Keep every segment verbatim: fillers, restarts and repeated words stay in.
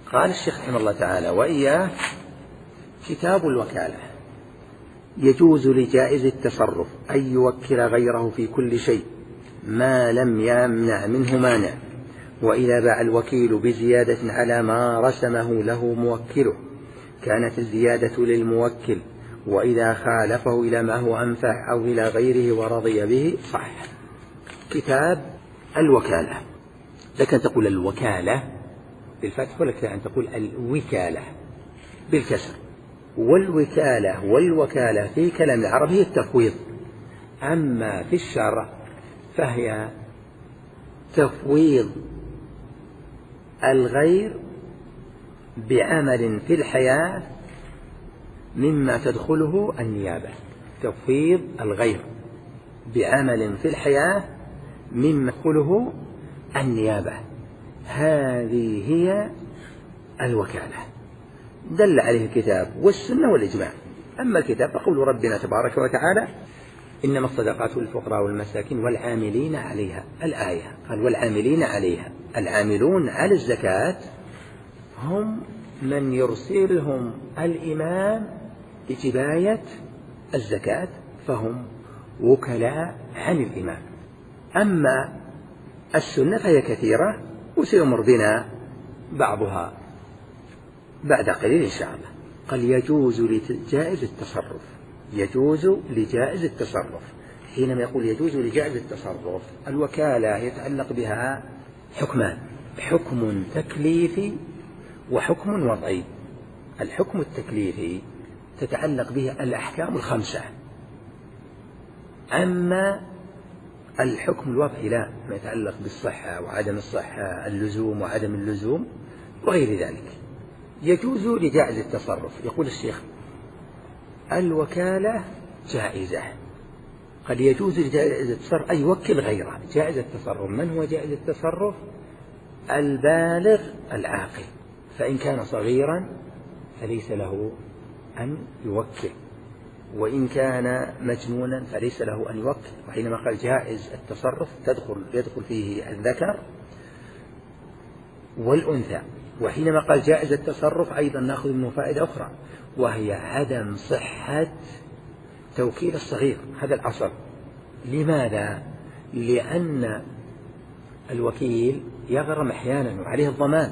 قال الشيخ رحمه الله تعالى: وإياه كتاب الوكالة. يجوز لجائز التصرف أن يوكل غيره في كل شيء ما لم يمنع منه مانع، وإذا باع الوكيل بزيادة على ما رسمه له موكله كانت الزيادة للموكل، وإذا خالفه إلى ما هو أنفع أو إلى غيره ورضي به صح. كتاب الوكالة، لك أن تقول الوكالة بالفتح ولك أن تقول الوكالة بالكسر. والوكالة والوكالة في كلام العرب هي التفويض، أما في الشرع فهي تفويض الغير بعمل في الحياة مما تدخله النيابة. تفويض الغير بعمل في الحياة مما تدخله النيابة، هذه هي الوكالة، دل عليه الكتاب والسنة والإجماع. أما الكتاب فقول ربنا تبارك وتعالى: إنما الصدقات للفقراء والمساكين والعاملين عليها. الآية قال والعاملين عليها. العاملون على الزكاة هم من يرسلهم الإمام لجباية الزكاة، فهم وكلاء عن الإمام. أما السنة فهي كثيرة وسيمر بنا بعضها بعد قليل إن شاء الله. قال يجوز لجائز التصرف. يجوز لجائز التصرف. حينما يقول يجوز لجائز التصرف، الوكالة يتعلق بها حكمان: حكم تكليفي وحكم وضعي. الحكم التكليفي تتعلق به الأحكام الخمسة، أما الحكم الوضعي لا، ما يتعلق بالصحة وعدم الصحة، اللزوم وعدم اللزوم وغير ذلك. يجوز لجائز التصرف. يقول الشيخ: الوكالة جائزة. قد يجوز لجائز التصرف أن يوكل غيره. جائز التصرف، من هو جائز التصرف؟ البالغ العاقل، فإن كان صغيرا فليس له أن يوكل، وإن كان مجنونا فليس له أن يوكل. وحينما قال جائز التصرف تدخل يدخل فيه الذكر والأنثى. وحينما قال جائز التصرف أيضا نأخذ منه فائدة أخرى، وهي عدم صحة توكيل الصغير. هذا الأصل. لماذا؟ لأن الوكيل يغرم أحيانا وعليه الضمان،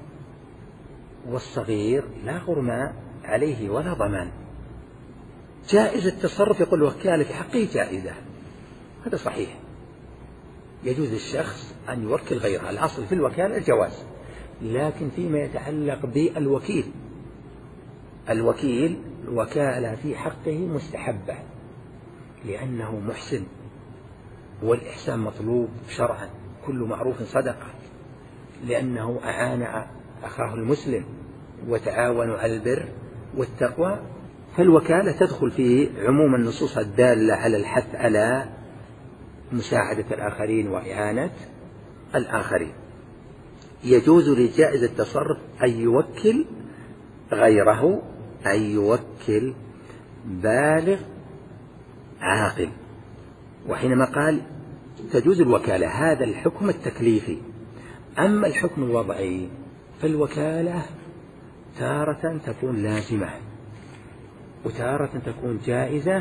والصغير لا غرم عليه ولا ضمان. جائز التصرف يقول الوكالة في حقه جائزة، هذا صحيح. يجوز الشخص أن يوكل غيره، الأصل في الوكالة الجواز. لكن فيما يتعلق بالوكيل، الوكيل الوكالة في حقه مستحبة لأنه محسن، والإحسان مطلوب شرعا، كل معروف صدقة، لأنه أعان أخاه المسلم وتعاونوا على البر والتقوى. فالوكالة تدخل في عموم النصوص الدالة على الحث على مساعدة الآخرين وإعانة الآخرين. يجوز لجائز التصرف أن يوكل غيره، أن يوكل بالغ عاقل. وحينما قال تجوز الوكالة، هذا الحكم التكليفي. أما الحكم الوضعي فالوكالة تارة تكون لازمة وتارة تكون جائزة.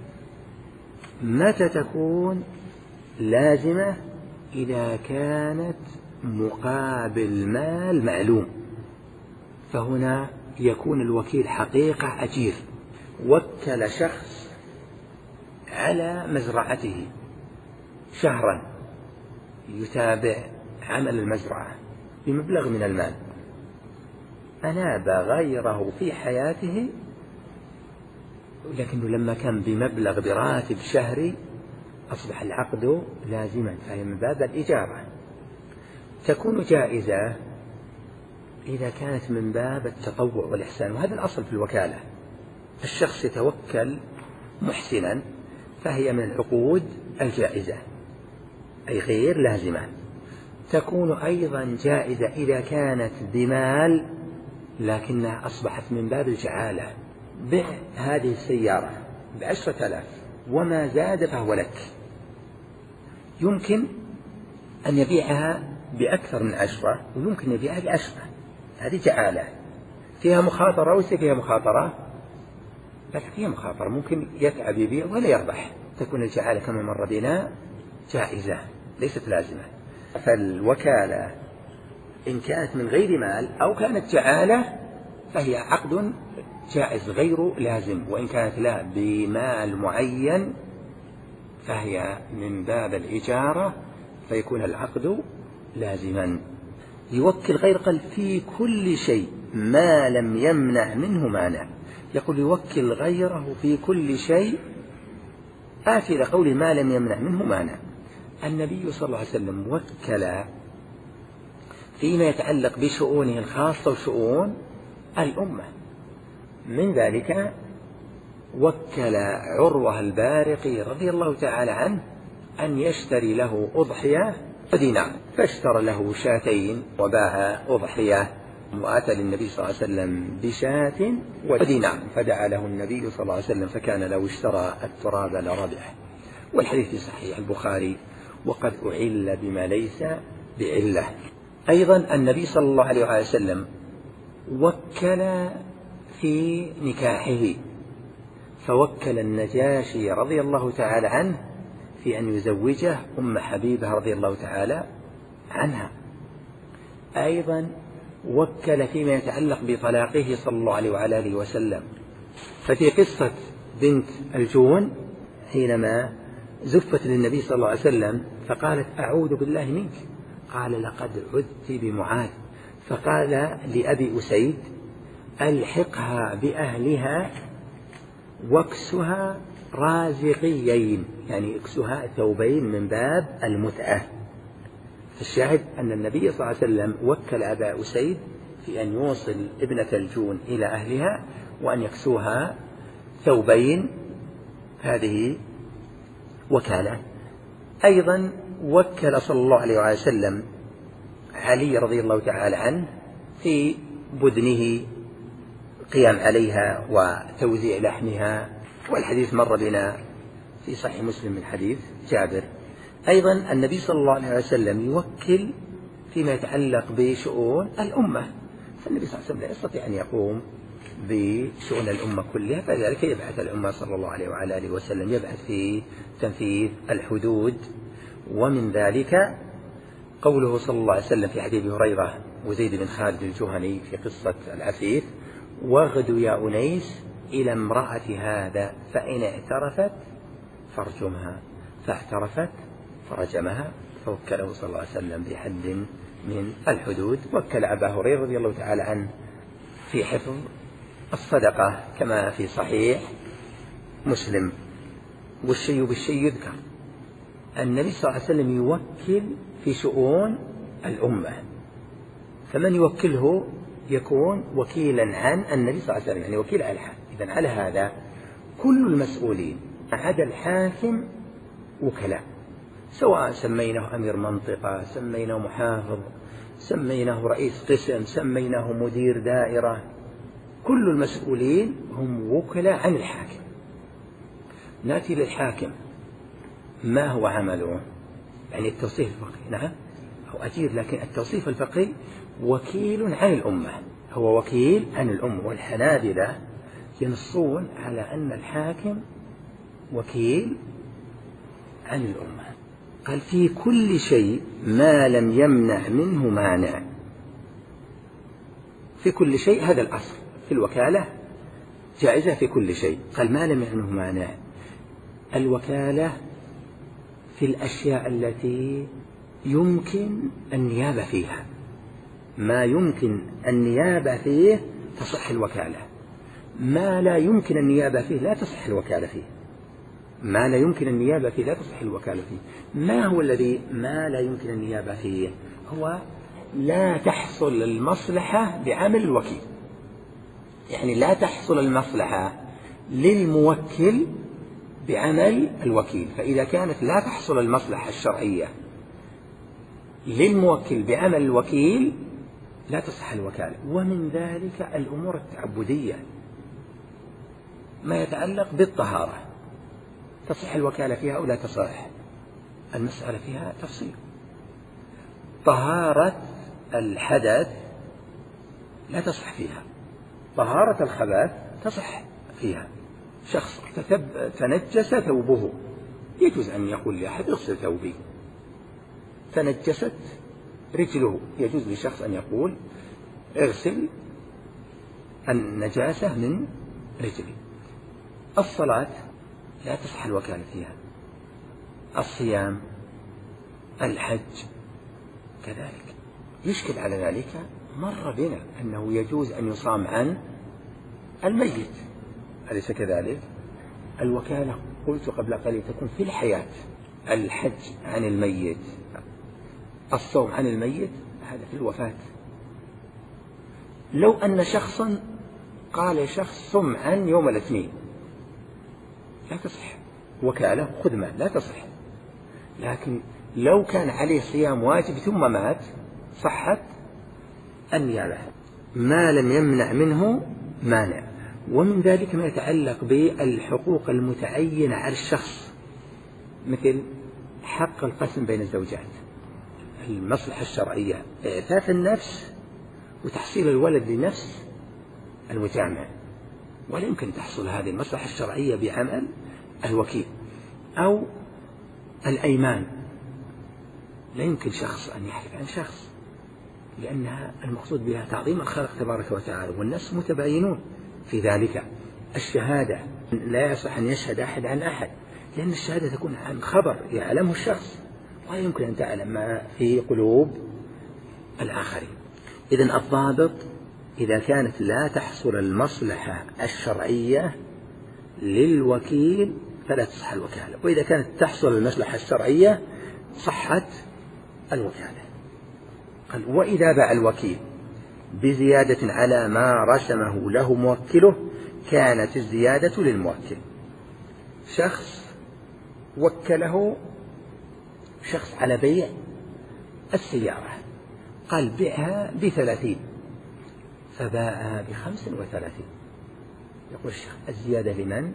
متى تكون لازمة؟ إذا كانت مقابل مال معلوم، فهنا يكون الوكيل حقيقة أجير، وكل شخص على مزرعته شهرا يتابع عمل المزرعة بمبلغ من المال، أناب غيره في حياته، لكنه لما كان بمبلغ براتب شهري أصبح العقد لازما، فهي من باب الإجارة. تكون جائزة إذا كانت من باب التطوع والإحسان، وهذا الأصل في الوكالة. الشخص يتوكل محسنا فهي من العقود الجائزة أي غير لازمة. تكون أيضا جائزة إذا كانت بمال لكنها أصبحت من باب الجعالة. بع هذه السيارة بعشرة آلاف وما زاد فهو لك. يمكن أن يبيعها بأكثر من عشرة ويمكن يبيعها بعشرة، هذه جعالة فيها مخاطرة، وليس فيها مخاطرة، بل فيها مخاطرة، ممكن يتعب يبيع ولا يربح. تكون الجعالة كما مر بنا جائزة ليست لازمة. فالوكالة إن كانت من غير مال أو كانت جعالة فهي عقد جائز غير لازم، وإن كانت لا بمال معين فهي من باب الإجارة فيكون العقد لازما. يوكل غير قال في كل شيء ما لم يمنع منه مانع. يقول يوكل غيره في كل شيء، آتي إلى قول ما لم يمنع منه مانع. النبي صلى الله عليه وسلم وكل فيما يتعلق بشؤونه الخاصة وشؤون الأمة. من ذلك وكل عروة البارقي رضي الله تعالى عنه أن يشتري له أضحية ودينار، فاشترى له شاتين وباع أضحية، وأتى للنبي صلى الله عليه وسلم بشاة ودينار، فدعا له النبي صلى الله عليه وسلم فكان لو اشترى التراب لربح. والحديث في صحيح البخاري: وقد أعل بما ليس بعلة. أيضا النبي صلى الله عليه وسلم وكل في نكاحه، فوكل النجاشي رضي الله تعالى عنه في أن يزوجه أم حبيبة رضي الله تعالى عنها. أيضا وكل فيما يتعلق بطلاقه صلى الله عليه وعلى آله وسلم، ففي قصة بنت الجون حينما زفت للنبي صلى الله عليه وسلم فقالت: أعوذ بالله منك، قال: لقد عذت بمعاذ. فقال لأبي أسيد: ألحقها بأهلها واكسها رازقيين، يعني اكسها ثوبين من باب المتعة. الشاهد أن النبي صلى الله عليه وسلم وكل أبا أسيد في أن يوصل ابنة الجون إلى أهلها وأن يكسوها ثوبين، هذه وكالة. أيضا وكل صلى الله عليه وسلم علي رضي الله تعالى عنه في بدنه قيام عليها وتوزيع لحمها، والحديث مر بنا في صحيح مسلم من حديث جابر. أيضا النبي صلى الله عليه وسلم يوكل فيما يتعلق بشؤون الأمة، فالنبي صلى الله عليه وسلم لا يستطيع أن يقوم بشؤون الأمة كلها، فلذلك يبعث الأمة صلى الله عليه وعلى آله وسلم، يبعث في تنفيذ الحدود. ومن ذلك قوله صلى الله عليه وسلم في حديث هريرة وزيد بن خالد الجهني في قصة العفيف: واغدوا يا أنيس إلى امرأة هذا فإن اعترفت فارجمها، فاعترفت فرجمها، فوكله صلى الله عليه وسلم بحد من الحدود. وكل أبا هريرة رضي الله تعالى عنه في حفظ الصدقة كما في صحيح مسلم. والشيء بالشيء يذكر. النبي صلى الله عليه وسلم يوكل في شؤون الأمة، فمن يوكله يكون وكيلا عن النبي صلى الله عليه وسلم، يعني وكيل على الحاكم. إذن على هذا كل المسؤولين عدا الحاكم وكلاء، سواء سميناه أمير منطقة، سميناه محافظ، سميناه رئيس قسم، سميناه مدير دائرة، كل المسؤولين هم وكلاء عن الحاكم. نأتي للحاكم، ما هو عمله؟ يعني التوصيف الفقهي، نعم هو أجير، لكن التوصيف الفقهي وكيل عن الأمة، هو وكيل عن الأمة. والحنابلة ينصون على أن الحاكم وكيل عن الأمة. قال: في كل شيء ما لم يمنع منه مانع. في كل شيء، هذا الأصل في الوكالة، جائزة في كل شيء. قال: ما لم يمنع منه مانع. الوكالة في الأشياء التي يمكن النيابة فيها، ما يمكن النيابة فيه تصح الوكالة، ما لا يمكن النيابة فيه لا تصح الوكالة فيه. ما لا يمكن النيابة فيه لا تصح الوكالة فيه. ما هو الذي ما لا يمكن النيابة فيه؟ هو لا تحصل المصلحة بعمل الوكيل، يعني لا تحصل المصلحة للموكل بعمل الوكيل. فإذا كانت لا تحصل المصلحة الشرعية للموكل بعمل الوكيل لا تصح الوكالة. ومن ذلك الأمور التعبدية، ما يتعلق بالطهارة، تصح الوكالة فيها أو لا تصح؟ المسألة فيها تفصيل. طهارة الحدث لا تصح فيها. طهارة الخبث تصح فيها. شخص تنجس ثوبه، يجوز أن يقول لأحد اغسل ثوبي. تنجست رجله، يجوز لشخص أن يقول اغسل النجاسة من رجلي. الصلاة لا تصح الوكالة فيها. الصيام، الحج كذلك. يشكل على ذلك مر بنا أنه يجوز أن يصام عن الميت، أليس كذلك؟ الوكالة قلت قبل قليل تكون في الحياة. الحج عن الميت، الصوم عن الميت، هذا في الوفاة. لو أن شخصا قال شخص صم عن يوم الاثنين لا تصح وكالة، خذ مال، لا تصح. لكن لو كان عليه صيام واجب ثم مات صحت النيابة، ما لم يمنع منه مانع. ومن ذلك ما يتعلق بالحقوق المتعينة على الشخص، مثل حق القسم بين الزوجات، المصلحة الشرعية، إعفاف النفس وتحصيل الولد لنفس المجامع. ولا يمكن تحصل هذه المصلحة الشرعية بعمل الوكيل أو الأيمان. لا يمكن شخص أن يحلف عن شخص، لأنها المقصود بها تعظيم الخالق تبارك وتعالى، والناس متباينون في ذلك. الشهادة لا يصح أن يشهد أحد عن أحد، لأن الشهادة تكون عن خبر يعلمه الشخص، ولا يمكن أن تعلم ما في قلوب الآخرين. إذن الضابط إذا كانت لا تحصل المصلحة الشرعية للوكيل فلا تصح الوكالة، وإذا كانت تحصل المصلحة الشرعية صحت الوكالة. قال وإذا باع الوكيل بزيادة على ما رسمه له موكله كانت الزيادة للموكل. شخص وكله شخص على بيع السيارة، قال بيعها بثلاثين فباعها بخمس وثلاثين، يقول الشيخ الزيادة لمن؟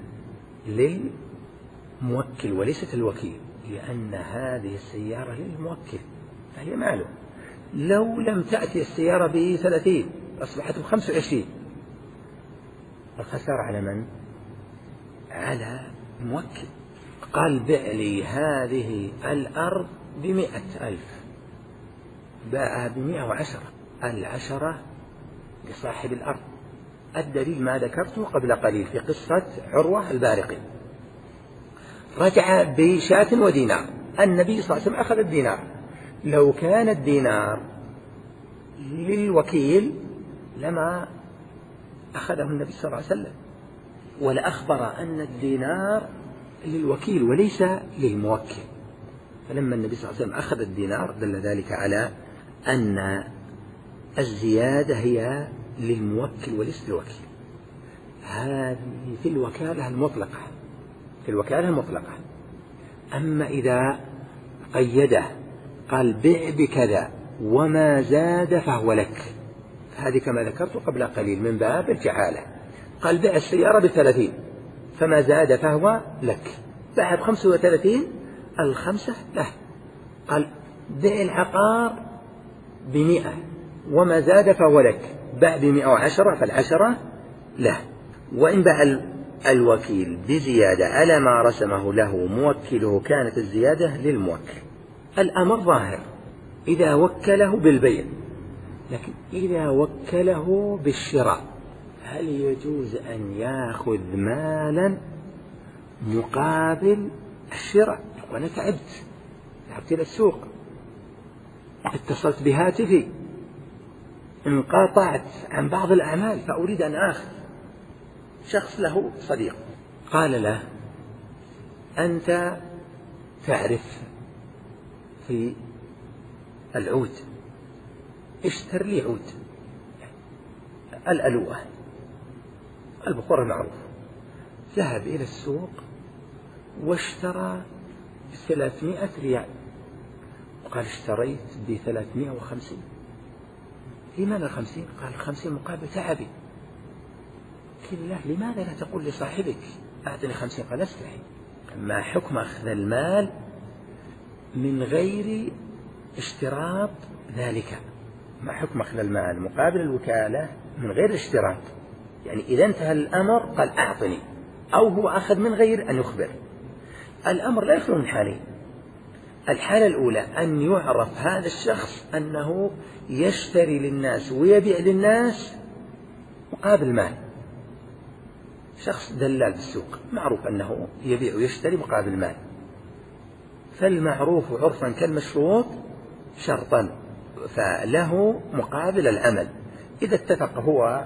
للموكل وليست الوكيل، لأن هذه السيارة للموكل فهي ماله. لو لم تأتي السيارة بثلاثين أصبحت بخمس وعشرين، الخسارة على من؟ على الموكل. قال بع لي هذه الأرض بمئة ألف، باعها بمئة وعشرة، العشرة لصاحب الأرض. الدليل ما ذكرته قبل قليل في قصة عروة البارقي، رجع بشاة ودينار، النبي صلى الله عليه وسلم أخذ الدينار. لو كان الدينار للوكيل لما أخذه النبي صلى الله عليه وسلم، ولأخبر أن الدينار للوكيل وليس للموكل. فلما النبي صلى الله عليه وسلم أخذ الدينار دل ذلك على أن الزيادة هي للموكل وليس للوكيل. هذه في الوكالة المطلقة، في الوكالة المطلقة. أما إذا قيده قال بع بكذا وما زاد فهو لك، هذه كما ذكرت قبل قليل من باب الجعالة. قال بع السيارة بثلاثين فما زاد فهو لك، باع بخمسة وثلاثين الخمسة له. قال بع العقار بمئة وما زاد فهو لك، باع بمئة وعشرة فالعشرة له. وإن باع الوكيل بزيادة على ما رسمه له موكله كانت الزيادة للموكل. الأمر ظاهر إذا وكله بالبيع، لكن إذا وكله بالشراء هل يجوز أن يأخذ مالا مقابل الشراء؟ وأنا تعبت، ذهبت إلى السوق، اتصلت بهاتفي، انقطعت عن بعض الأعمال فأريد أن آخذ. شخص له صديق قال له أنت تعرف في العود، اشتر لي عود الألوة البخور المعروف. ذهب إلى السوق واشترى بثلاثمائة ريال، وقال اشتريت بثلاثمائة وخمسين. لماذا الخمسين؟ قال الخمسين مقابل تعبي. قيل له لماذا لا تقول لصاحبك أعطني خمسين؟ قال استحي. ما حكم أخذ المال من غير اشتراط ذلك؟ ما حكم أخذ المال مقابل الوكالة من غير اشتراط؟ يعني إذا انتهى الأمر قال أعطني، أو هو أخذ من غير أن يخبر. الأمر لا يخلو من حالين. الحالة الأولى أن يعرف هذا الشخص أنه يشتري للناس ويبيع للناس مقابل مال، شخص دلال بالسوق معروف أنه يبيع ويشتري مقابل مال، فالمعروف عرفا كالمشروط شرطا، فله مقابل العمل. إذا اتفق هو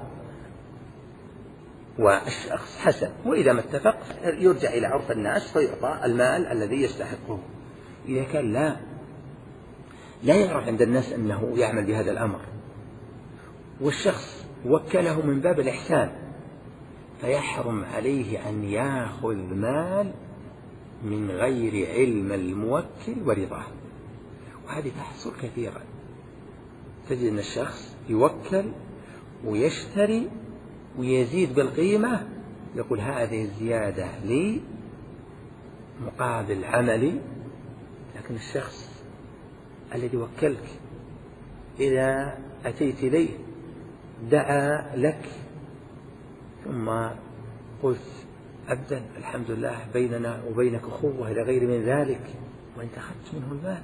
والشخص حسن، وإذا ما اتفق يرجع إلى عرف الناس فيعطى المال الذي يستحقه. إذا كان لا لا يعرف عند الناس أنه يعمل بهذا الأمر، والشخص وكله من باب الإحسان، فيحرم عليه أن يأخذ مال من غير علم الموكل ورضاه. وهذه تحصل كثيرا، تجد أن الشخص يوكل ويشتري ويزيد بالقيمة، يقول هذه الزيادة لي مقابل عملي، لكن الشخص الذي وكلك إذا أتيت إليه دعا لك ثم قلت أبدا الحمد لله بيننا وبينك أخوة إلى غير من ذلك، وأنت أخذت منه المال،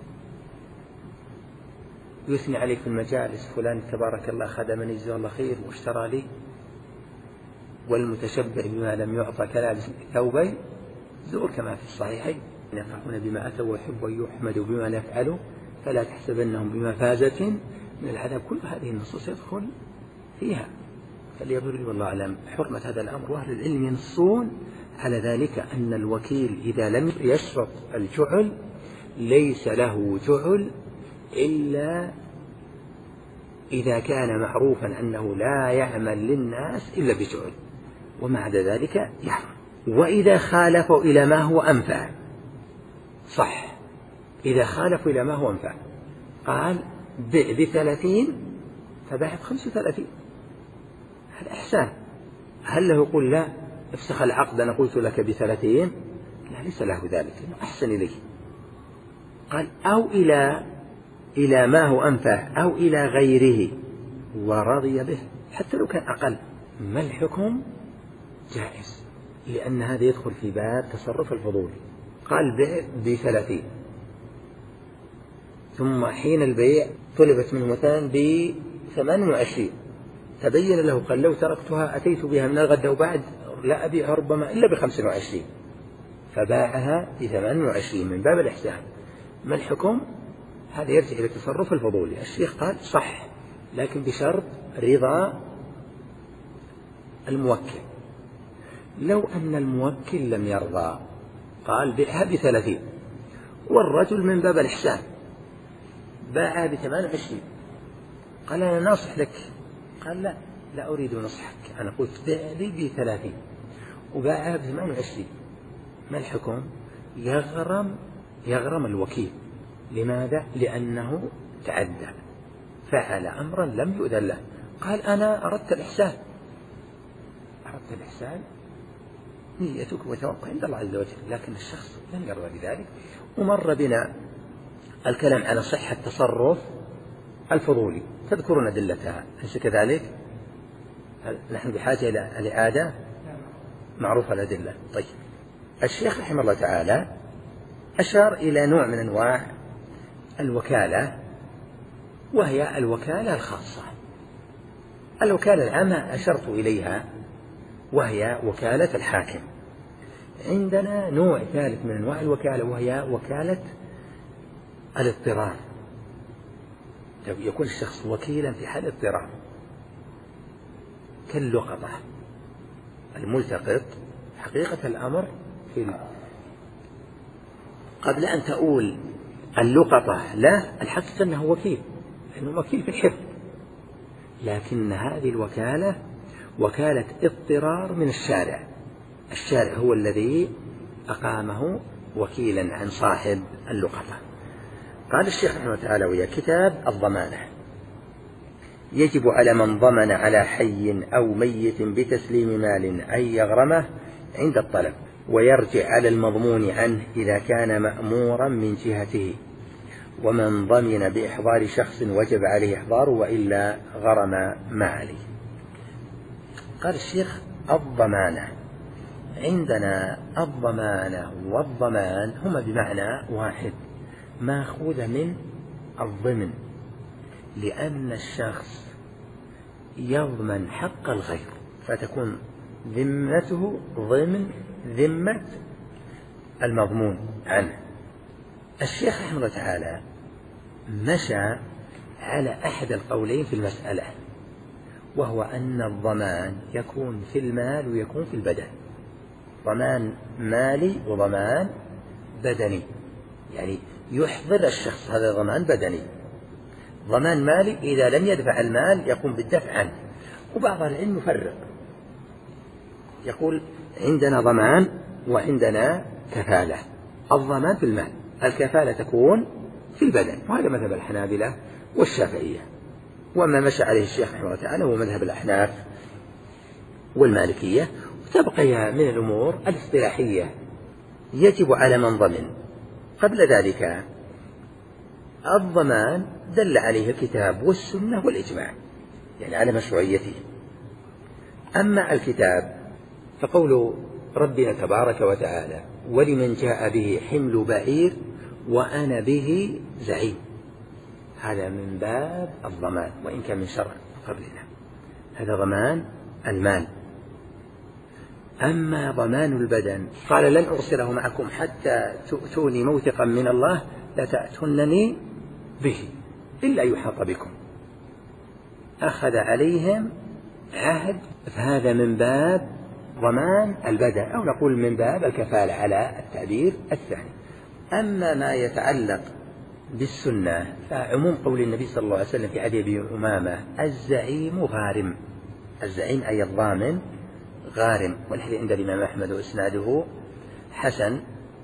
يثني عليك في المجالس فلان تبارك الله خدمني جزاه الله خير واشترى لي، والمتشبع بما لم يعطى كلابس ثوبين زور كما في الصحيحين، يفرحون بما أتوا ويحبوا أن يحمدوا بما لا يفعلوا فلا تحسبنهم بمفازة من العذاب. كل هذه النصوص يدخل فيها، فليبرر والله أعلم حرمة هذا الأمر. وأهل العلم ينصون على ذلك أن الوكيل إذا لم يشرط الجعل ليس له جعل إلا إذا كان معروفا أنه لا يعمل للناس إلا بجعل، وما عدا ذلك يحرم. وإذا خالفوا إلى ما هو أنفع صح، إذا خالفوا إلى ما هو أنفع قال بع بثلاثين فباع بخمس وثلاثين، هذا إحسان. هل له يقول لا افسخ العقد أنا قلت لك بثلاثين؟ لا، ليس له ذلك، أحسن إليه. قال أو إلى إلى ما هو أنفع أو إلى غيره ورضي به حتى لو كان أقل، ما الحكم؟ جائز، لأن هذا يدخل في باب تصرف الفضول. قال بيع بثلاثين، ثم حين البيع طلبت منه مثلا بثمان وعشرين، تبين له قال لو تركتها أتيت بها من الغد وبعد لا أبيعها ربما إلا بخمس وعشرين، فباعها بثمان وعشرين من باب الإحسان. ما الحكم؟ هذا يرجع إلى التصرف الفضولي. الشيخ قال صح، لكن بشرط رضا الموكل. لو أن الموكل لم يرضى قال بيعها بثلاثين، والرجل من باب الإحسان باعها بثمان وعشرين، قال أنا ناصح لك، قال لا لا أريد نصحك، أنا قلت بيع لي بثلاثين وباعها بثمان وعشرين، ما الحكم؟ يغرم يغرم الوكيل. لماذا؟ لأنه تعدى، فعل أمرا لم يؤذن له. قال أنا أردت الإحسان، أردت الإحسان نيتك وتوقع عند الله عز وجل، لكن الشخص لم يرضى بذلك. ومر بنا الكلام على صحة تصرف الفضولي، تذكرون أدلتها أليس كذلك؟ نحن بحاجة إلى الإعادة، معروفة الأدلة. طيب، الشيخ رحمه الله تعالى أشار إلى نوع من أنواع الوكالة، وهي الوكالة الخاصة. الوكالة العامة أشرت إليها وهي وكالة الحاكم. عندنا نوع ثالث من أنواع الوكالة وهي وكالة الاضطرار، يكون الشخص وكيلا في حال اضطرار، كاللقطة. الملتقط حقيقة الأمر في قبل أن تقول اللقطة لا، الحقيقة أنه وكيل، لأنه وكيل في الحفظ، لكن هذه الوكالة وكالة اضطرار من الشارع. الشارع هو الذي أقامه وكيلا عن صاحب اللقطة. قال الشيخ رحمه الله تعالى ويا كتاب الضمانة: يجب على من ضمن على حي أو ميت بتسليم مال أن يغرمه عند الطلب، ويرجع على المضمون عنه إذا كان مأمورا من جهته، ومن ضمن بإحضار شخص وجب عليه إحضاره وإلا غرم ما عليه. قال الشيخ الضمانة، عندنا الضمانة والضمان هما بمعنى واحد، ماخوذة من الضمن، لأن الشخص يضمن حق الغير فتكون ذمته ضمن ذمة المضمون عنه. الشيخ رحمه الله تعالى مشى على أحد القولين في المسألة، وهو أن الضمان يكون في المال ويكون في البدن، ضمان مالي وضمان بدني، يعني يحضر الشخص هذا ضمان بدني. ضمان مالي إذا لم يدفع المال يقوم بالدفع عنه، وبعض العلم يفرق يقول عندنا ضمان وعندنا كفالة. الضمان في المال، الكفالة تكون في البدن، وهذا مذهب الحنابلة والشافعية، وما مشى عليه الشيخ رحمه الله تعالى هو مذهب الأحناف والمالكية. وتبقي من الأمور الاصطلاحية يجب على من ضمن. قبل ذلك الضمان دل عليه الكتاب والسنة والإجماع، يعني على مشروعيته. أما الكتاب فقول ربنا تبارك وتعالى ولمن جاء به حمل بعير وأنا به زعيم، هذا من باب الضمان وإن كان من شرع قبلنا، هذا ضمان المال. أما ضمان البدن قال لن أرسله معكم حتى تؤتوني موثقا من الله لتأتونني به إلا يحاط بكم، أخذ عليهم عهد، فهذا من باب ضمان البدن، أو نقول من باب الكفالة على التعبير الثاني. أما ما يتعلق بالسنة فعموم قول النبي صلى الله عليه وسلم في حديث أبي أمامة الزعيم غارم، الزعيم أي الضامن غارم، والحديث عند الإمام أحمد وإسناده حسن،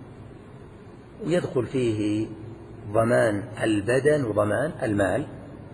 ويدخل فيه ضمان البدن وضمان المال.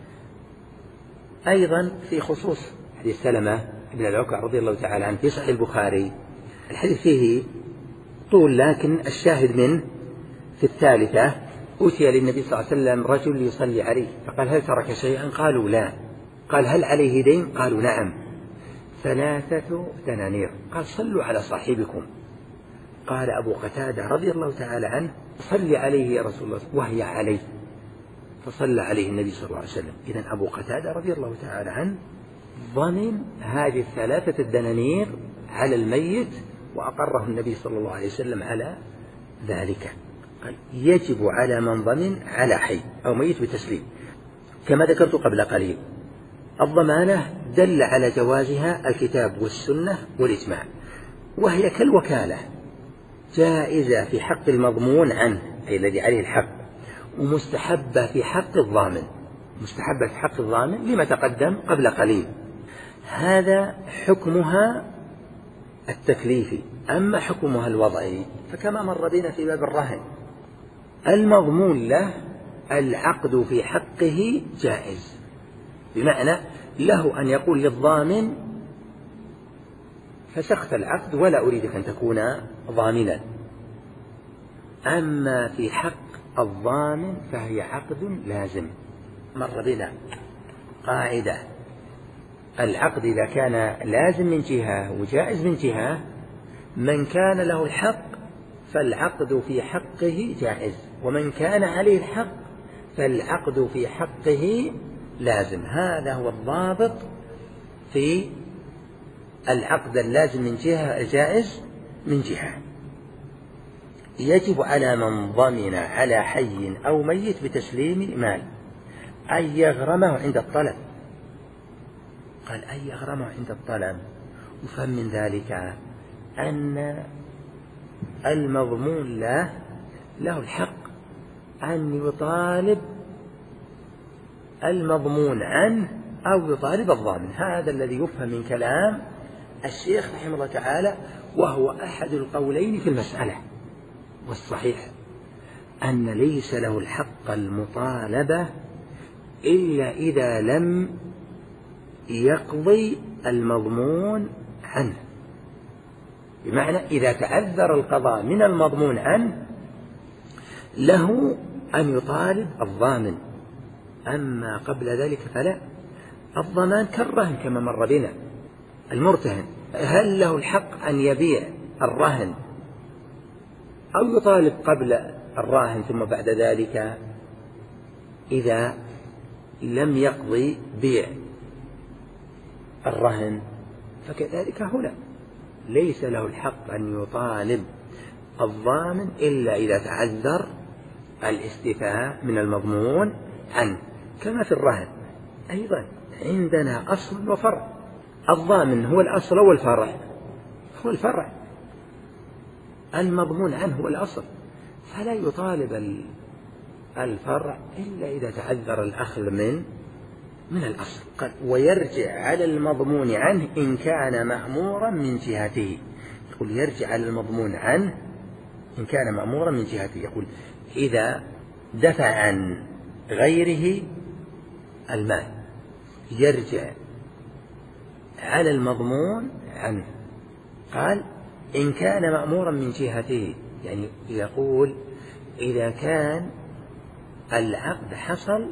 أيضا في خصوص حديث سلمة بن العكع رضي الله تعالى عنه في صحيح البخاري، الحديث فيه طول لكن الشاهد منه في الثالثة أتي للنبي صلى الله عليه وسلم رجل يصلي عليه فقال هل ترك شيئا؟ قالوا لا. قال هل عليه دين؟ قالوا نعم. ثلاثة دنانير. قال صلوا على صاحبكم. قال أبو قتادة رضي الله تعالى عنه صل عليه يا رسول الله وهي عليه، فصلى عليه النبي صلى الله عليه وسلم. إذن أبو قتادة رضي الله تعالى عنه ضمن هذه الثلاثة الدنانير على الميت، وأقره النبي صلى الله عليه وسلم على ذلك. قال يجب على من ضمن على حي أو ميت بتسليم، كما ذكرت قبل قليل. الضمانة دل على جوازها الكتاب والسنة والإجماع، وهي كالوكالة جائزة في حق المضمون عنه أي الذي عليه الحق، ومستحبة في حق الضامن، مستحبة في حق الضامن لما تقدم قبل قليل. هذا حكمها التكليفي. أما حكمها الوضعي فكما مر بنا في باب الرهن، المضمون له العقد في حقه جائز، بمعنى له أن يقول للضامن فسخت العقد ولا أريدك أن تكون ضامنا. أما في حق الضامن فهي عقد لازم. مر بنا قاعدة العقد إذا كان لازم من جهة وجائز من جهة، من كان له الحق فالعقد في حقه جائز، ومن كان عليه الحق فالعقد في حقه لازم. هذا هو الضابط في العقد اللازم من جهة الجائز من جهة. يجب على من ضمن على حي أو ميت بتسليم مال أن يغرمه عند الطلب. قال أن يغرمه عند الطلب، وفهم من ذلك أن المضمون له له الحق أن يطالب المضمون عنه أو يطالب الضامن. هذا الذي يفهم من كلام الشيخ رحمه الله تعالى، وهو أحد القولين في المسألة. والصحيح أن ليس له الحق المطالبة إلا إذا لم يقضي المضمون عنه، بمعنى إذا تعذر القضاء من المضمون عنه له أن يطالب الضامن، أما قبل ذلك فلا. الضمان كالرهن كما مر بنا. المرتهن هل له الحق أن يبيع الرهن أو يطالب قبل الراهن ثم بعد ذلك إذا لم يقضي بيع الرهن؟ فكذلك هنا ليس له الحق أن يطالب الضامن إلا إذا تعذر الاستيفاء من المضمون عنه، كما في الرهن أيضا عندنا أصل وفرع. الضامن هو الأصل والفرع هو الفرع، المضمون عنه هو الأصل، فلا يطالب الفرع إلا إذا تعذر الأخذ من من الأصل. قال ويرجع على المضمون عنه إن كان مأمورا من جهته. يقول يرجع على المضمون عنه إن كان مأمورا من جهته. يقول إذا دفع عن غيره المال يرجع على المضمون عنه. قال إن كان مأمورا من جهته، يعني يقول إذا كان العقد حصل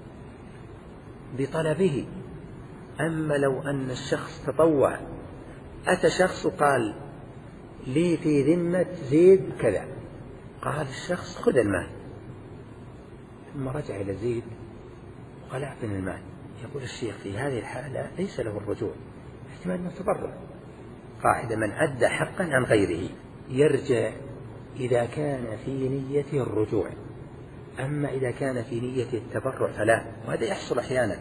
بطلبه. أما لو أن الشخص تطوع، أتى شخص قال لي في ذمة زيد كذا، قال الشخص خذ المال، ثم رجع إلى زيد وقال أعطني المال. يقول الشيخ في هذه الحالة ليس له الرجوع، احتمال أنه تبرع. قاعدة من أدى حقا عن غيره يرجع إذا كان في نيته الرجوع، أما إذا كان في نيته التبرع فلا. وهذا يحصل أحيانا،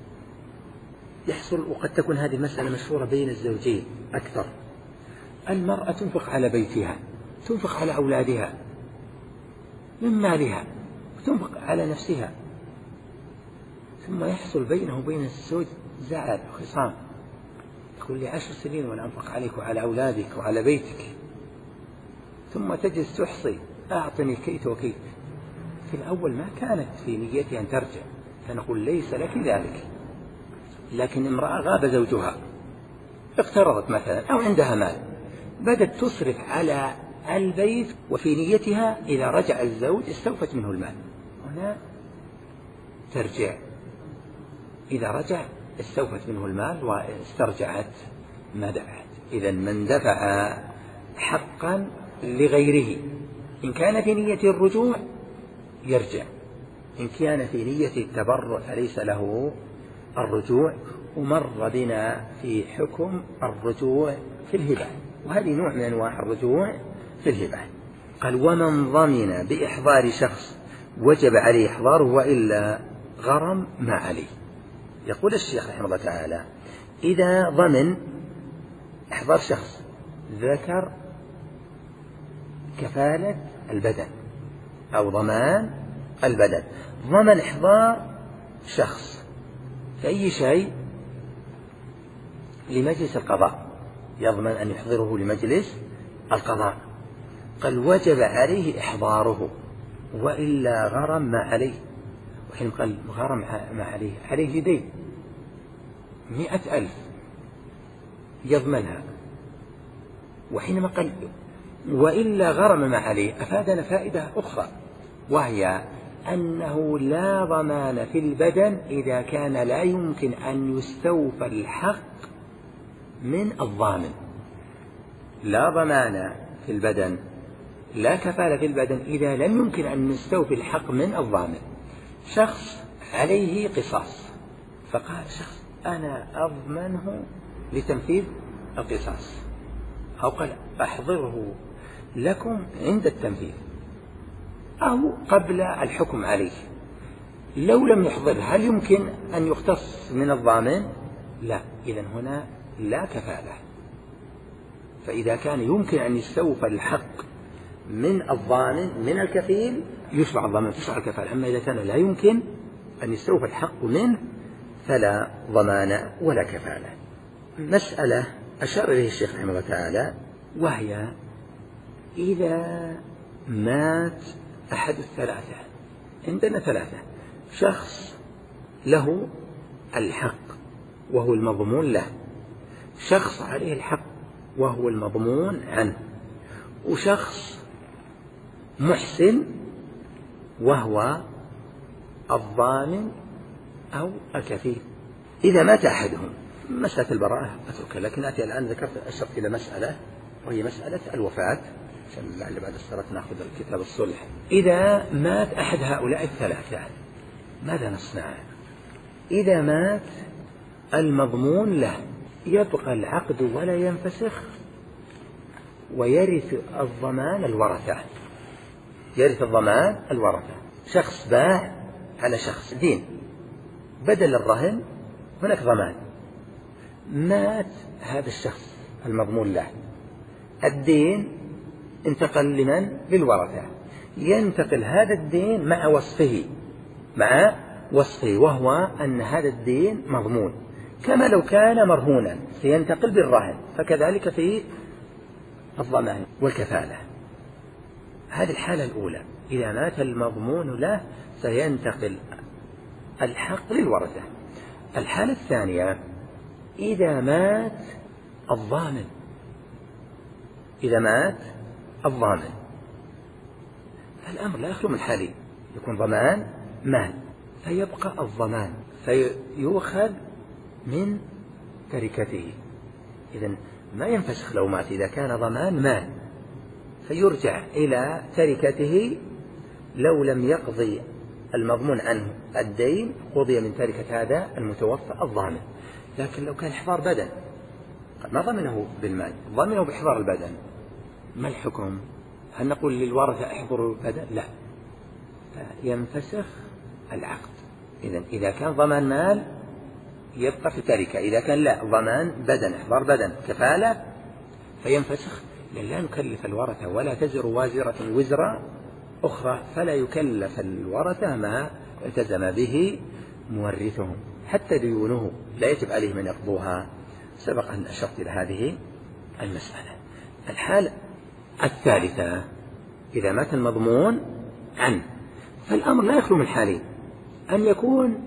يحصل وقد تكون هذه المسألة مشهورة بين الزوجين أكثر. المرأة تنفق على بيتها، تنفق على أولادها من مالها، وتنفق على نفسها، ثم يحصل بينه وبين الزوج زعل وخصام. يقول لي عشر سنين وأنا أنفق عليك وعلى أولادك وعلى بيتك، ثم تجلس تحصي أعطني كيت وكيت. في الأول ما كانت في نيتها أن ترجع، فنقول ليس لك ذلك. لكن امرأة غاب زوجها، اقترضت مثلا أو عندها مال، بدأت تصرف على البيت وفي نيتها إذا رجع الزوج استوفت منه المال، هنا ترجع. إذا رجع استوفت منه المال واسترجعت ما دفعت. إذا من دفع حقا لغيره إن كان في نية الرجوع يرجع، إن كان في نية التبرع فليس له الرجوع. ومر بنا في حكم الرجوع في الهبة، وهذه نوع من أنواع الرجوع في الهبة. قال ومن ضمن بإحضار شخص وجب عليه إحضاره وإلا غرم ما عليه. يقول الشيخ رحمه الله تعالى إذا ضمن إحضار شخص ذكر كفالة البدن أو ضمان البدن، ضمن إحضار شخص في أي شيء لمجلس القضاء، يضمن أن يحضره لمجلس القضاء. قال وجب عليه إحضاره وإلا غرم ما عليه. وحين قال غرم ما عليه، عليه دين مئة ألف يضمنها، وحينما قال وإلا غرم ما عليه أفادنا فائدة أخرى، وهي أنه لا ضمان في البدن إذا كان لا يمكن أن يستوفى الحق من الضامن. لا ضمان في البدن، لا كفالة في البدن إذا لم يمكن أن نستوفي الحق من الضامن. شخص عليه قصاص فقال شخص أنا أضمنه لتنفيذ القصاص، أو قال أحضره لكم عند التنفيذ أو قبل الحكم عليه. لو لم يحضر هل يمكن أن يختص من الضامن؟ لا. إذن هنا لا كفالة. فإذا كان يمكن أن يستوفى الحق من الضامن من الكفيل يشرع الضمان، تشرع الكفالة. أما إذا كان لا يمكن أن يستوفى الحق منه فلا ضمان ولا كفالة. مسألة أشار إليه الشيخ رحمه الله تعالى، وهي إذا مات أحد الثلاثة. عندنا ثلاثة: شخص له الحق وهو المضمون له، شخص عليه الحق وهو المضمون عنه، وشخص محسن وهو الضامن أو الكفيل. إذا مات أحدهم، مسألة البراءة أتركها، لكن أتي الآن ذكرت أشرت إلى مسألة وهي مسألة الوفاة، عشان لعل بعد الصلاة نأخذ الكتاب الصلح. إذا مات أحد هؤلاء الثلاثة ماذا نصنع؟ إذا مات المضمون له يبقى العقد ولا ينفسخ، ويرث الضمان الورثة. يرث الضمان الورثة. شخص باع على شخص دين، بدل الرهن هناك ضمان. مات هذا الشخص المضمون له، الدين انتقل لمن؟ للورثة. ينتقل هذا الدين مع وصفه مع وصفه وهو أن هذا الدين مضمون، كما لو كان مرهونا سينتقل بالرهن، فكذلك في الضمان والكفالة. هذه الحالة الأولى، إذا مات المضمون له سينتقل الحق للورثة. الحالة الثانية، إذا مات الضامن إذا مات الضامن الأمر لا يخلو من حالين، يكون ضمان مال فيبقى الضمان فيؤخذ من تركته. إذن ما ينفسخ لو مات. إذا كان ضمان مال فيرجع إلى تركته، لو لم يقضي المضمون عنه الدين قضي من تركة هذا المتوفى الضامن. لكن لو كان إحضار بدن قد ما ضمنه بالمال، ضمنه بإحضار البدن، ما الحكم؟ هل نقول للورثة احضروا البدن؟ لا، ينفسخ العقد. إذن إذا كان ضمان مال يبقى في تركة، إذا كان لا ضمان بدن إحضار بدن كفالة فينفسخ، لأن لا نكلف الورثة ولا تزر وازرة وزر أخرى، فلا يكلف الورثة ما التزم به مورثهم، حتى ديونه لا يجب عليه من يقضوها. سبق أن أشرت إلى هذه المسألة. الحالة الثالثة، إذا مات المضمون عنه فالأمر لا يخلو من حالين، أن يكون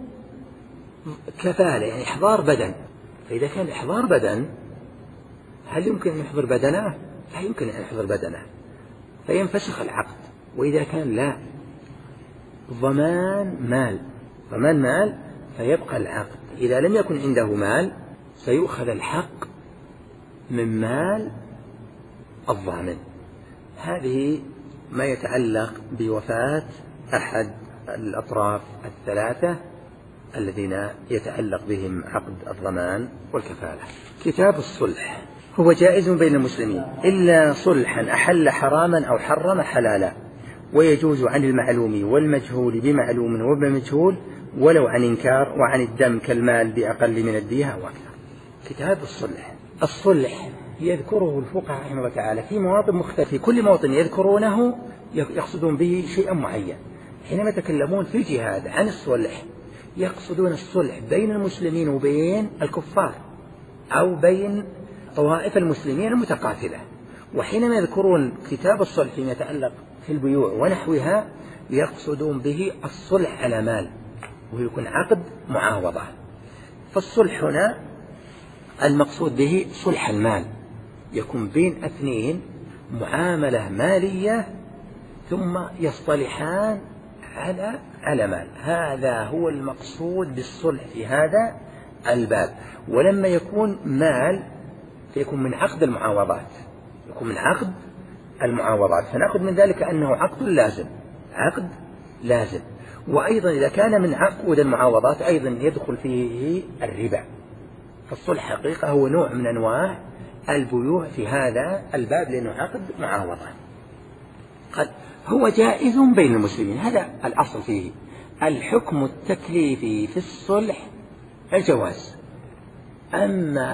كفالة يعني إحضار بدن. فإذا كان إحضار بدن هل يمكن أن يحضر بدنه؟ لا يمكن أن يحضر بدنه فينفسخ العقد. وإذا كان لا ضمان مال ضمان مال فيبقى العقد. إذا لم يكن عنده مال سيؤخذ الحق من مال الضامن. هذه ما يتعلق بوفاة أحد الأطراف الثلاثة الذين يتعلق بهم عقد الضمان والكفالة. كتاب الصلح هو جائز بين المسلمين إلا صلحا أحل حراما أو حرم حلالا، ويجوز عن المعلوم والمجهول بمعلوم وبمجهول، ولو عن إنكار، وعن الدم كالمال بأقل من الدية أو أكثر. كتاب الصلح. الصلح يذكره الفقهاء رحمه الله تعالى في مواطن مختلفة، في كل موطن يذكرونه يقصدون به شيئا معين. حينما يتكلمون في الجهاد عن الصلح يقصدون الصلح بين المسلمين وبين الكفار أو بين طوائف المسلمين المتقاتلة. وحينما يذكرون كتاب الصلح فيما يتعلق في البيوع ونحوها يقصدون به الصلح على مال، ويكون عقد معاوضة. فالصلح هنا المقصود به صلح المال، يكون بين اثنين معاملة مالية ثم يصطلحان على على مال. هذا هو المقصود بالصلح في هذا الباب. ولما يكون مال فيكون من عقد المعاوضات يكون من عقد المعاوضات فنأخذ من ذلك أنه عقد لازم عقد لازم. وأيضا إذا كان من عقود المعاوضات أيضا يدخل فيه الربا. فالصلح حقيقة هو نوع من أنواع البيوع في هذا الباب لأنه عقد معاوضة. قد هو جائز بين المسلمين، هذا الأصل فيه. الحكم التكليفي في الصلح الجواز، أما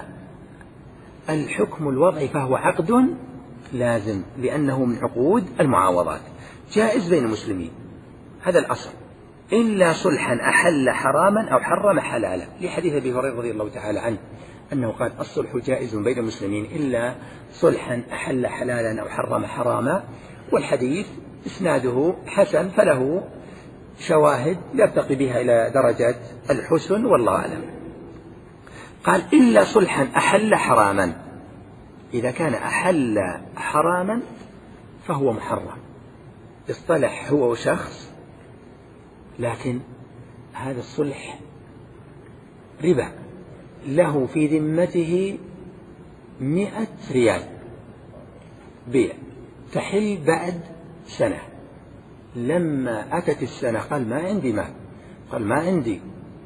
الحكم الوضعي فهو عقد لازم لأنه من عقود المعاوضات. جائز بين المسلمين، هذا الأصل. إلا صلحا أحل حراما أو حرم حلالا، لحديث أبي هريرة رضي الله تعالى عنه أنه قال الصلح جائز بين المسلمين إلا صلحا أحل حلالا أو حرم حراما. والحديث إسناده حسن فله شواهد يرتقي بها إلى درجة الحسن والله أعلم. قال إلا صلحا أحل حراما، إذا كان أحل حراما فهو محرم. اصطلح هو وشخص لكن هذا الصلح ربا، له في ذمته مئة ريال بيع، تحل بعد سنة. لما أتت السنة قال ما عندي مال، قال ما عندي،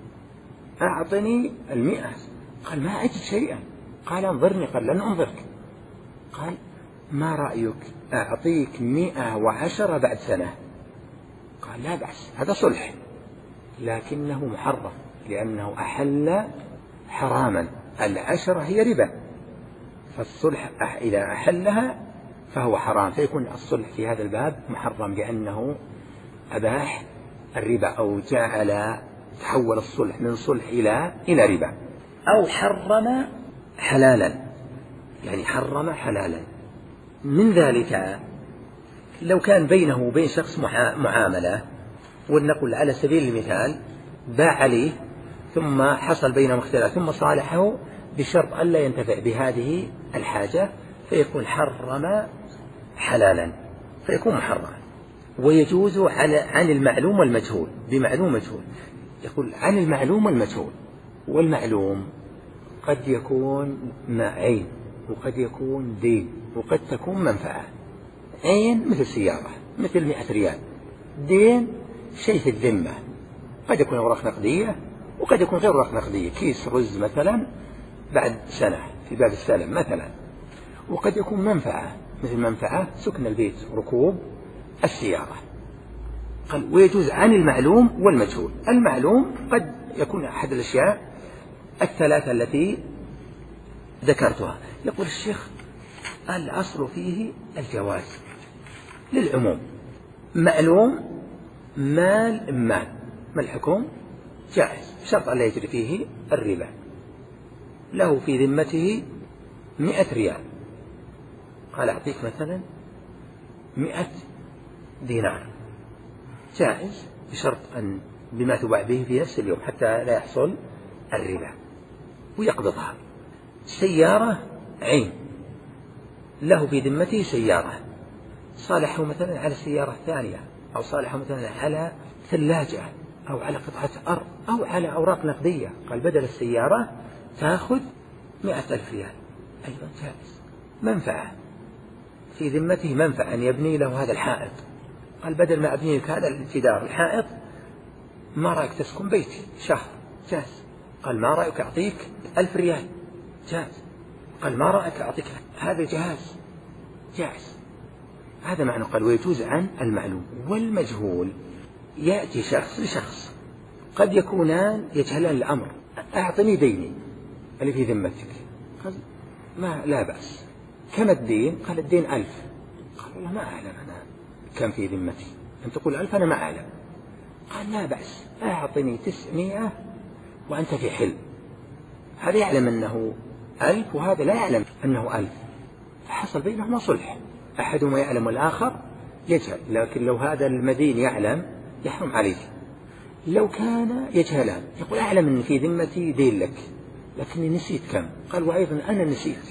أعطني المئة، قال ما أجد شيئا، قال انظرني، قال لن أنظرك، قال ما رأيك أعطيك مئة وعشرة بعد سنة؟ قال لا بأس، هذا صلح، لكنه محرم لأنه أحل حراما، العشرة هي ربا، فالصلح إذا أحلها فهو حرام، فيكون الصلح في هذا الباب محرم لأنه أباح الربا أو جعل تحول الصلح من صلح إلى إلى ربا. أو حرم حلالا، يعني حرم حلالا. من ذلك لو كان بينه وبين شخص معاملة، ولنقل على سبيل المثال باع عليه ثم حصل بينهم اختلاف ثم صالحه بشرط ألا ينتفع بهذه الحاجة، فيكون حرم حلالا، فيكون محرما. ويجوز عن المعلوم والمجهول، بمعلوم مجهول، يقول عن المعلوم والمجهول. والمعلوم قد يكون عين، وقد يكون دين، وقد تكون منفعة. عين مثل سيارة مثل مئة ريال، دين شيء في الذمة، قد يكون أوراق نقدية وقد يكون غير أوراق نقدية، كيس رز مثلا بعد سنة في باب السلم مثلا، وقد يكون منفعة مثل منفعة سكن البيت، ركوب السيارة. قال ويجوز عن المعلوم والمجهول. المعلوم قد يكون أحد الأشياء الثلاثة التي ذكرتها. يقول الشيخ الأصل فيه الجواز للعموم. معلوم مال مال، ما الحكم؟ جائز بشرط أن لا يجري فيه الربا. له في ذمته مئة ريال، قال أعطيك مثلا مئة دينار، جائز بشرط أن بما تباع به في نفس اليوم حتى لا يحصل الربا ويقبضها. سيارة عين، له في ذمته سيارة، صالحه مثلا على سيارة ثانية، أو صالحه مثلا على ثلاجة، أو على قطعة أرض، أو على أوراق نقدية، قال بدل السيارة تأخذ مئة ألف ريال، أيضا جائز. منفعة في ذمته، منفعة أن يبني له هذا الحائط، قال بدل ما أبني لك هذا الجدار الحائط ما رأيك تسكن بيتي شهر، جائز. قال ما رأيك أعطيك ألف ريال، جائز. قال ما رأيك أعطيك هذا الجهاز، جائز. هذا معنى قال ويجوز عن المعلوم والمجهول. يأتي شخص لشخص، قد يكونان يجهلان الأمر، أعطني ديني اللي في ذمتك، قال ما لا بأس، كم الدين؟ قال الدين ألف، قال والله ما أعلم أنا كم في ذمتي، أن تقول ألف أنا ما أعلم، قال لا بأس أعطني تسعمائة وأنت في حل. هذا يعلم أنه ألف وهذا لا يعلم أنه ألف، فحصل بينهما صلح، أحدهما يعلم والآخر يجهل. لكن لو هذا المدين يعلم يحرم عليه. لو كان يجهلان، يقول أعلم أن في ذمتي دين لك لكني نسيت كم، قال وأيضا أنا نسيت،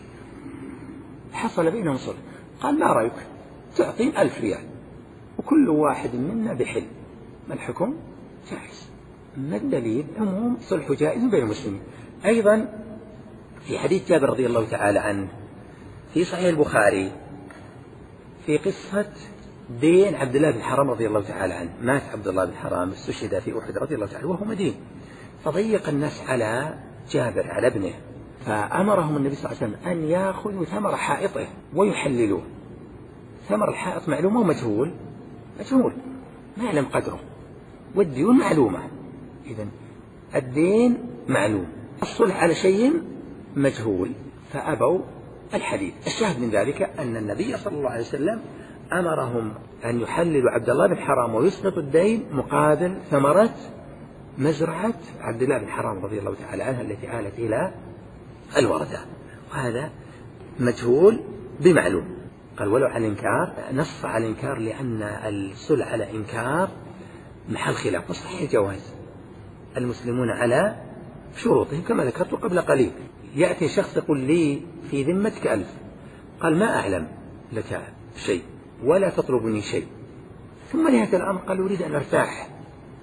حصل بينهم صلح، قال ما رأيك تعطين ألف ريال وكل واحد منا بحل، ما الحكم؟ جائز. ما الدليل؟ عموم صلح جائز بين المسلمين. أيضا في حديث جابر رضي الله تعالى عنه في صحيح البخاري في قصة دين عبد الله بن حرام رضي الله تعالى عنه. مات عبد الله بن حرام، استشهد في أحد رضي الله تعالى وهو مدين، فضيق الناس على جابر على ابنه، فأمرهم النبي صلى الله عليه وسلم أن يأخذوا ثمر حائطه ويحللوه. ثمر الحائط معلوم ومجهول؟ مجهول، ما يعلم قدره، والديون معلومة. إذن الدين معلوم، الصلح على شيء مجهول، فأبوا الحديث. الشاهد من ذلك أن النبي صلى الله عليه وسلم أمرهم أن يحللوا عبد الله بن حرام ويسقطوا الدين مقابل ثمرة مزرعة عبد الله بن حرام رضي الله تعالى عنها التي آلت إلى الوردة، وهذا مجهول بمعلوم. قال ولو على الإنكار، نص على الإنكار لأن الصلح على إنكار محل خلاف، وصحيح الجواز، المسلمون على شروطهم كما ذكرت قبل قليل. يأتي شخص يقول لي في ذمتك ألف، قال ما أعلم لك شيء ولا تطلبني شيء، ثم نهاية الأمر قال أريد أن أرتاح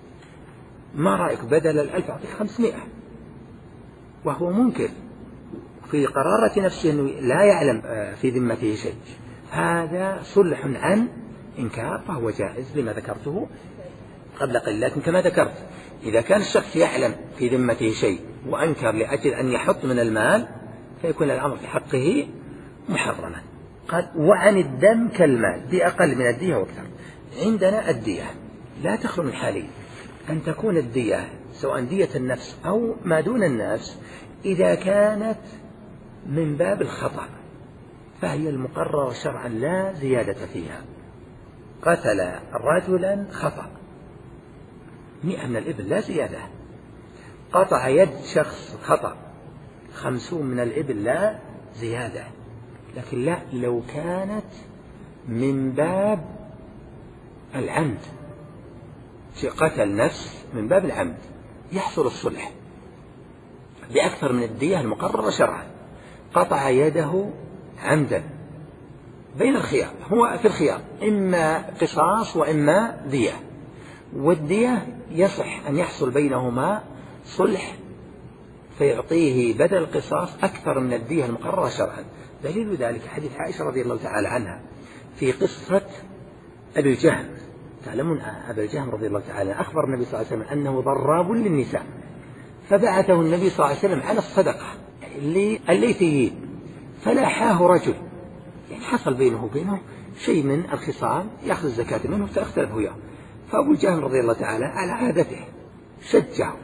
ما رأيك بدل الألف أعطيك خمسمائة، وهو منكر في قرارة نفسه أنه لا يعلم في ذمته شيء، هذا صلح عن إنكار فهو جائز لما ذكرته قبل قليل. لكن كما ذكرت إذا كان الشخص يعلم في ذمته شيء وأنكر لأجل أن يحط من المال فيكون الأمر في حقه محرما. قال وعن الدم كالمال بأقل من الدية وأكثر. عندنا الدية لا تخلو من حالين، أن تكون الدية سواء دية النفس أو ما دون النفس إذا كانت من باب الخطأ فهي المقررة شرعا لا زيادة فيها. قتل رجلا خطأ مئة من الإبل لا زيادة، قطع يد شخص خطأ خمسون من الإبل لا زيادة. لكن لا، لو كانت من باب العمد، قتل نفس من باب العمد يحصل الصلح بأكثر من الدية المقررة شرعا. قطع يده عمدا بين الخيار، هو في الخيار إما قصاص وإما دية، والدية يصح أن يحصل بينهما صلح فيعطيه بدل القصاص أكثر من الدية المقررة شرعا. دليل ذلك حديث عائشة رضي الله تعالى عنها في قصة أبي الجهم. تعلمون أبي الجهم رضي الله تعالى أخبر النبي صلى الله عليه وسلم أنه ضراب للنساء، فبعثه النبي صلى الله عليه وسلم على الصدقة لليثيين، فلاحاه رجل، يعني حصل بينه وبينه شيء من الخصام يأخذ الزكاة منه فاختلفوا وياه، فأبو الجهم رضي الله تعالى على عادته شجعه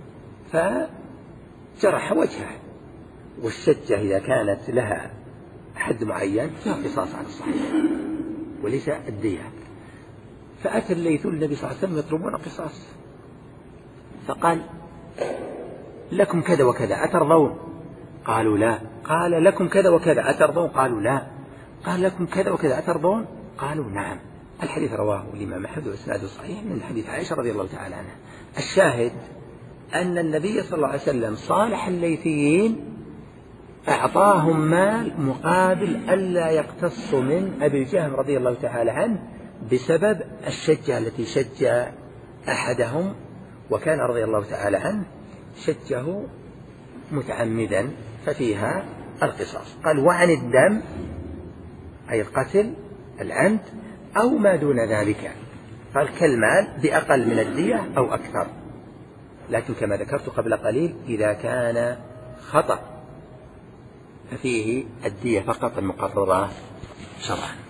فجرح وجهه، والشجة إذا كانت لها حد معين فيها قصاص على الصحيح وليس الدية. فأتى الليثون النبي صلى الله عليه وسلم يطلبون قصاص، فقال لكم كذا وكذا أترضون؟ قالوا لا. قال لكم كذا وكذا أترضون؟ قالوا لا. قال لكم كذا وكذا أترضون؟ قالوا نعم. الحديث رواه الإمام أحمد وإسناده صحيح من حديث عائشة رضي الله تعالى عنها. الشاهد أن النبي صلى الله عليه وسلم صالح الليثيين أعطاهم مال مقابل ألا يقتصوا من أبي الجهم رضي الله تعالى عنه بسبب الشجة التي شج أحدهم، وكان رضي الله تعالى عنه شجه متعمدا ففيها القصاص. قال وعن الدم أي القتل العمد أو ما دون ذلك، قال كالمال بأقل من الدية أو أكثر، لكن كما ذكرت قبل قليل إذا كان خطأ ففيه الدية فقط المقررة شرعا.